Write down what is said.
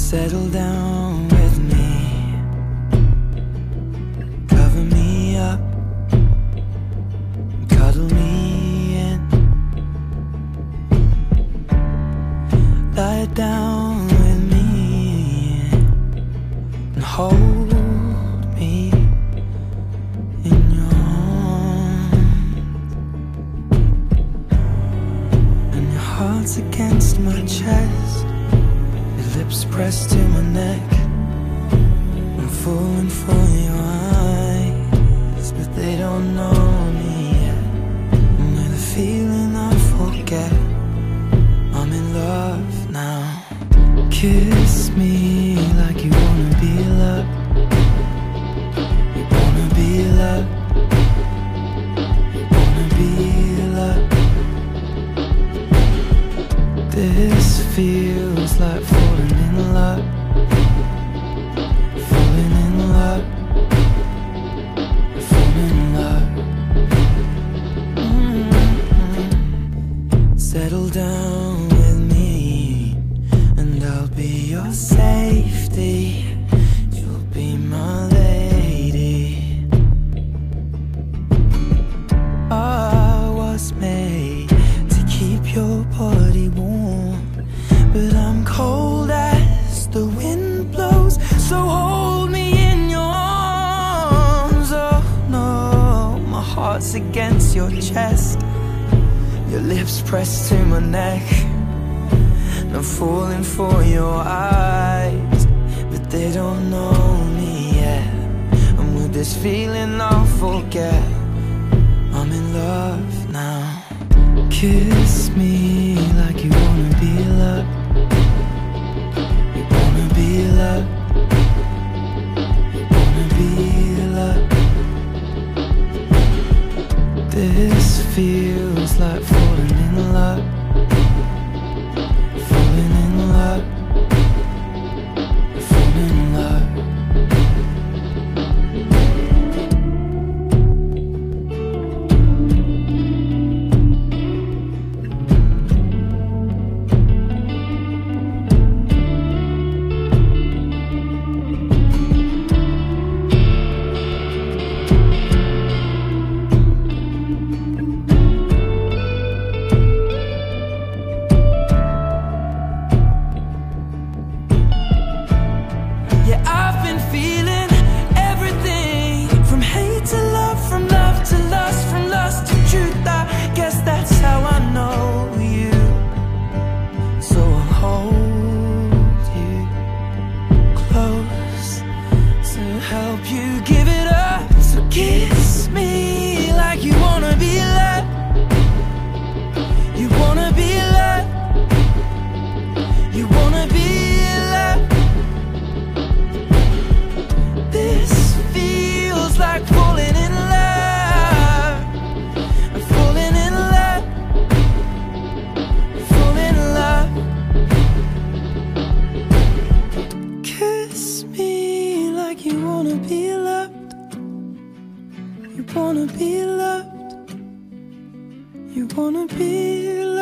Settle down with me, cover me up, cuddle me in, lie down with me and hold me in your arms. And your heart's against my chest, your lips pressed to my neck. I'm falling for your eyes, but they don't know me yet. And with a feeling I forget, I'm in love now. Kiss me like you wanna be loved. You wanna be loved. You wanna be loved. This feels like falling in love. Falling in love. Falling in love. Settle down with me, and I'll be your safety. You'll be my lady. I was made to keep your body warm, but I'm cold as the wind blows. So hold me in your arms. Oh no, my heart's against your chest, your lips pressed to my neck. And I'm falling for your eyes, but they don't know me yet. And with this feeling I'll forget, I'm in love now. Kiss me like you wanna be loved. You wanna be loved. You wanna be loved. This feels like falling in love. Falling in love. Falling in love. You wanna be loved. You wanna be loved.